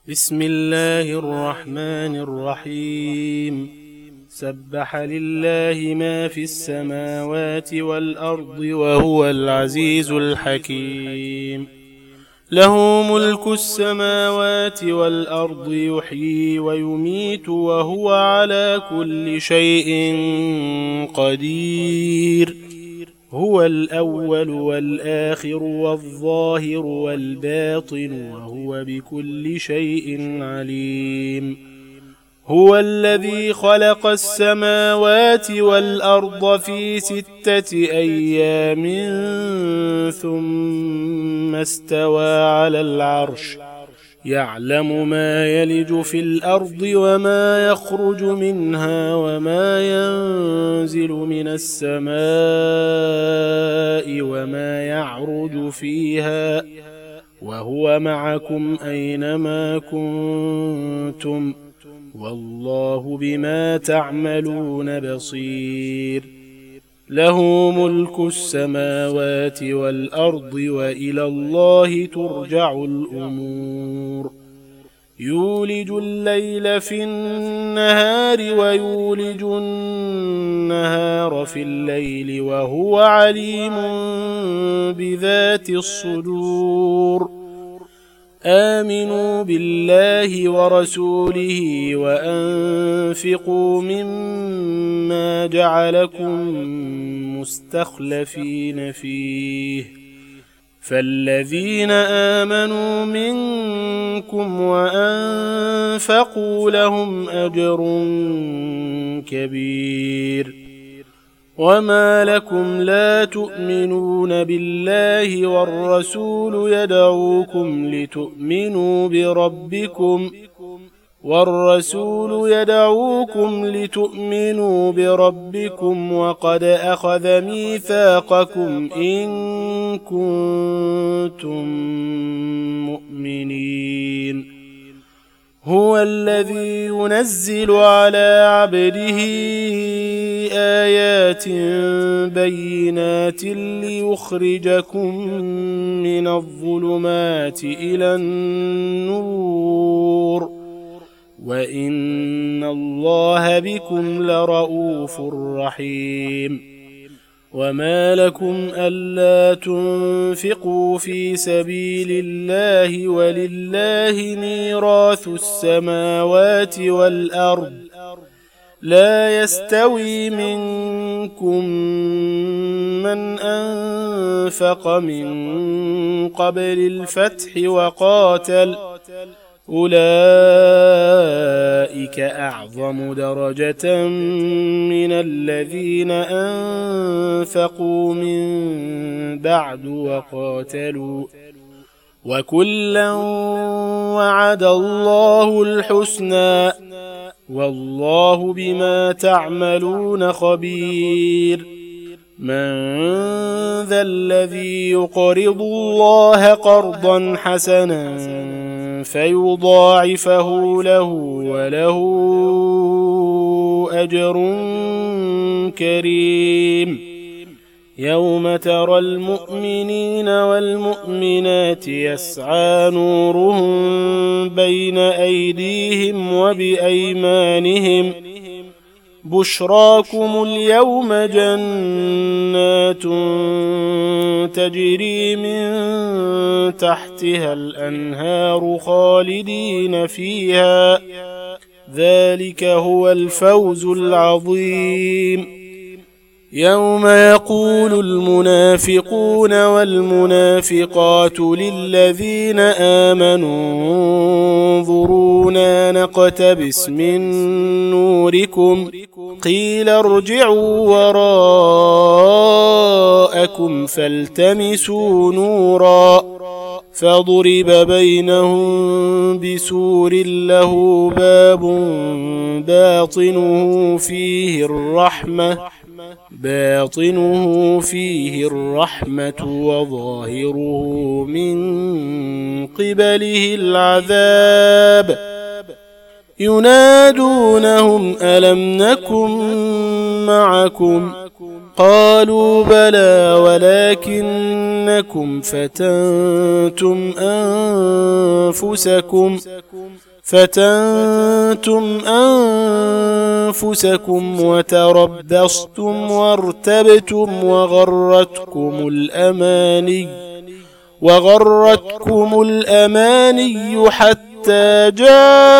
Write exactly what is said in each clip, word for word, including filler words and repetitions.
بسم الله الرحمن الرحيم. سبح لله ما في السماوات والأرض وهو العزيز الحكيم. له ملك السماوات والأرض، يحيي ويميت وهو على كل شيء قدير. هو الأول والآخر والظاهر والباطن وهو بكل شيء عليم. هو الذي خلق السماوات والأرض في ستة أيام ثم استوى على العرش، يعلم ما يلج في الأرض وما يخرج منها وما ينزل من السماء وما يعرج فيها، وهو معكم أينما كنتم، والله بما تعملون بصير. له ملك السماوات والأرض وإلى الله ترجع الأمور. يولج الليل في النهار ويولج النهار في الليل وهو عليم بذات الصدور. آمنوا بالله ورسوله وأنفقوا مما جعلكم مستخلفين فيه، فالذين آمنوا منكم وأنفقوا لهم أجر كبير. وما لكم لا تؤمنون بالله والرسول يدعوكم لتؤمنوا بربكم والرسول يدعوكم لتؤمنوا بربكم وقد أخذ ميثاقكم إن كنتم مؤمنين. هو الذي ينزل على عبده آيات بينات ليخرجكم من الظلمات إلى النور، وإن الله بكم لرؤوف رحيم. وما لكم ألا تنفقوا في سبيل الله ولله ميراث السماوات والأرض، لا يستوي منكم من أنفق من قبل الفتح وقاتل، أولئك أعظم درجة من الذين أنفقوا من بعد وقاتلوا، وكلا وعد الله الحسنى، والله بما تعملون خبير. من ذا الذي يقرض الله قرضا حسنا فيضاعفه له وله أجر كريم. يوم ترى المؤمنين والمؤمنات يسعى نورهم بين أيديهم وبأيمانهم، بشراكم اليوم جنات تجري من تحتها الأنهار خالدين فيها، ذلك هو الفوز العظيم. يوم يقول المنافقون والمنافقات للذين آمنوا انظرونا نقتبس من نوركم، قيل ارجعوا وراءكم فالتمسوا نورا، فضرب بينهم بسور له باب باطنه فيه الرحمة باطنه فيه الرحمة وظاهره من قبله العذاب. ينادونهم ألم نكن معكم؟ قالوا بلى ولكنكم فتنتم أنفسكم فتنتم أنفسكم وتربصتم وارتبتم وغرتكم الأماني وغرتكم الأماني حتى جاء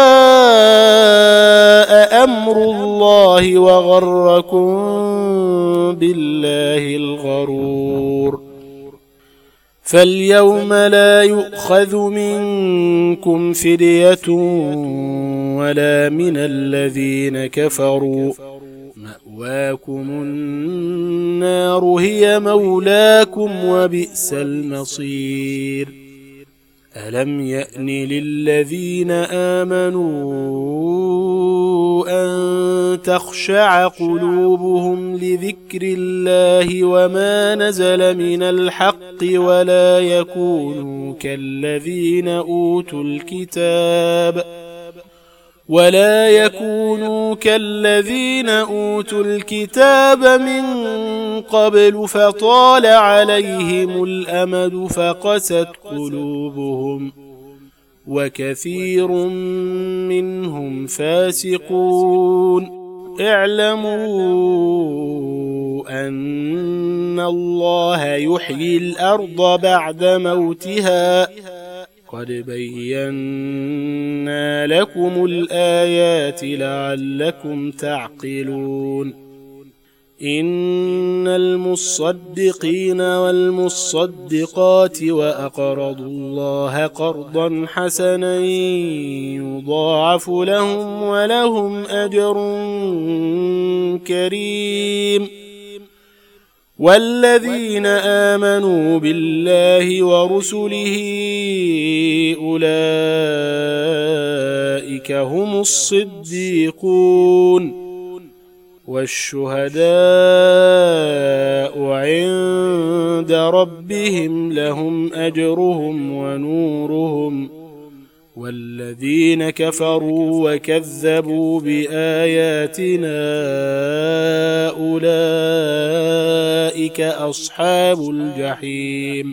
أمر الله وغركم بالله الغرور. فاليوم لا يؤخذ منكم فدية ولا من الذين كفروا، مأواكم النار هي مولاكم وبئس المصير. ألم يأن للذين آمنوا أن تخشع قلوبهم لذكر الله وما نزل من الحق ولا يكونوا كالذين أوتوا الكتاب ولا يكونوا كالذين أوتوا الكتاب من قبل فطال عليهم الأمد فقست قلوبهم وكثير منهم فاسقون. اعلموا أن الله يحيي الأرض بعد موتها قد بينا لكم الآيات لعلكم تعقلون. إن المصدقين والمصدقات وأقرضوا الله قرضا حسنا يضاعف لهم ولهم أجر كريم. والذين آمنوا بالله ورسله أولئك هم الصديقون والشهداء عند ربهم لهم أجرهم ونورهم. والذين كفروا وكذبوا بآياتنا أولئك أصحاب الجحيم.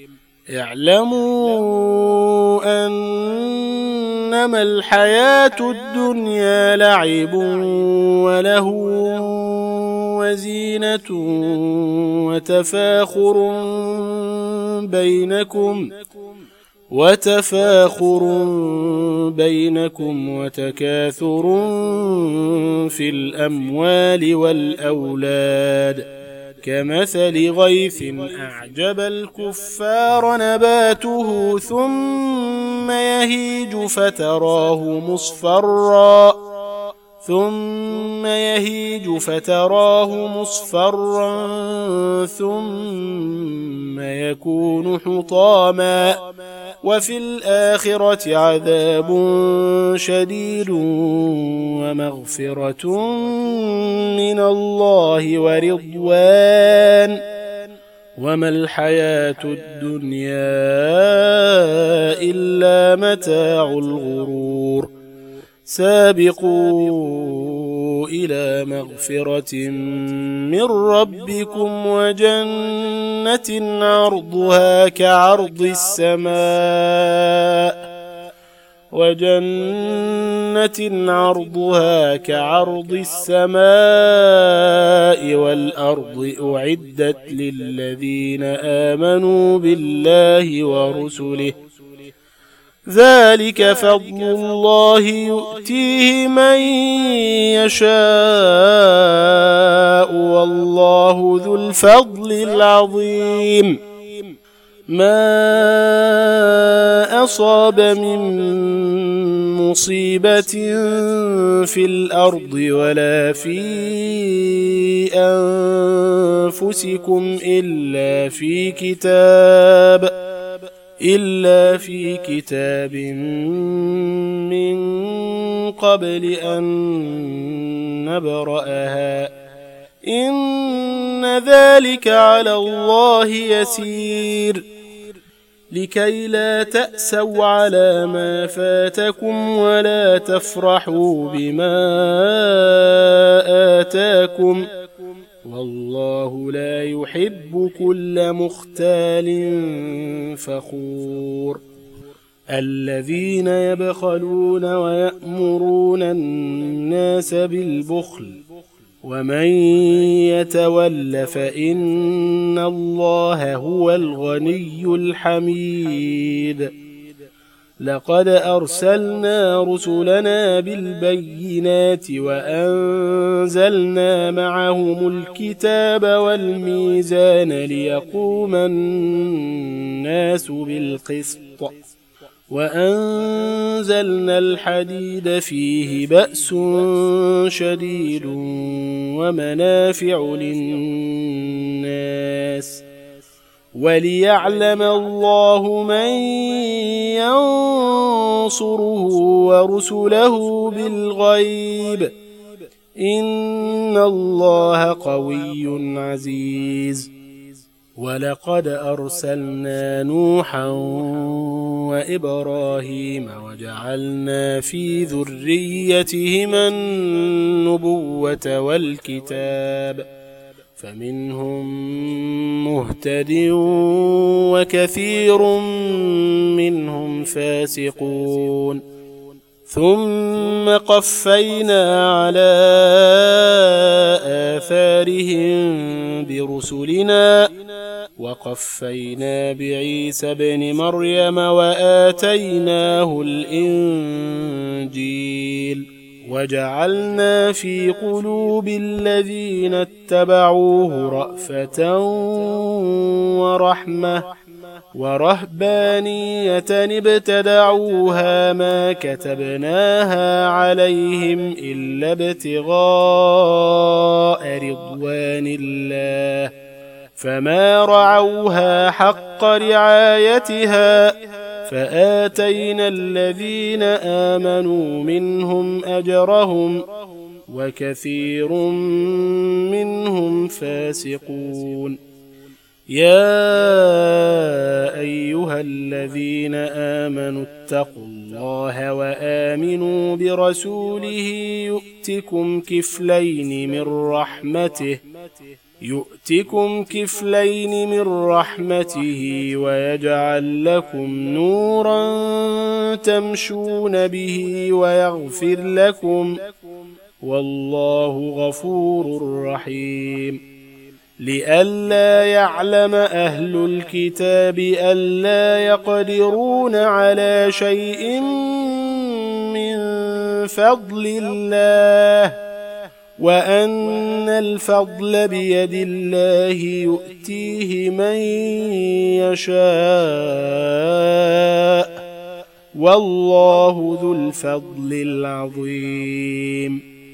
اعلموا أنما الحياة الدنيا لعب ولهو وزينة وتفاخر بينكم وتفاخر بينكم وتكاثر في الأموال والأولاد كمثل غيث أعجب الكفار نباته ثم يهيج فتراه مصفرا ثم يهيج فتراه مصفرا ثم يكون حطاما وفي الآخرة عذاب شديد ومغفرة من الله ورضوان وما الحياة الدنيا إلا متاع الغرور. سابقوا إلى مغفرة من ربكم وجنة عرضها كعرض السماء وجنة عرضها كعرض السماء والأرض أعدت للذين آمنوا بالله ورسله ذلك فضل الله يؤتيه من يشاء والله ذو الفضل العظيم. ما أصاب من مصيبة في الأرض ولا في أنفسكم إلا في كتاب إلا في كتاب من قبل أن نبرأها إن ذلك على الله يسير. لكي لا تأسوا على ما فاتكم ولا تفرحوا بما آتاكم والله لا يحب كل مختال فخور. الذين يبخلون ويأمرون الناس بالبخل ومن يتول فإن الله هو الغني الحميد لقد أرسلنا رسلنا بالبينات وأنزلنا معهم الكتاب والميزان ليقوم الناس بالقسط وأنزلنا الحديد فيه بأس شديد ومنافع للناس وليعلم الله من ينصره ورسله بالغيب إن الله قوي عزيز ولقد أرسلنا نوحا وإبراهيم وجعلنا في ذريتهما النبوة والكتاب فمنهم مهتد وكثير منهم فاسقون ثم قفينا على آثارهم برسلنا وقفينا بعيسى ابن مريم وآتيناه الإنجيل وجعلنا في قلوب الذين اتبعوه رأفة ورحمة ورهبانية ابتدعوها ما كتبناها عليهم إلا ابتغاء رضوان الله فما رعوها حق رعايتها فآتينا الذين آمنوا منهم أجرهم وكثير منهم فاسقون يا أيها الذين آمنوا اتقوا الله وآمنوا برسوله يؤتكم كفلين من رحمته يؤتكم كفلين من رحمته ويجعل لكم نورا تمشون به ويغفر لكم والله غفور رحيم لئلا يعلم أهل الكتاب ألا يقدرون على شيء من فضل الله وأن الفضل بيد الله يؤتيه من يشاء والله ذو الفضل العظيم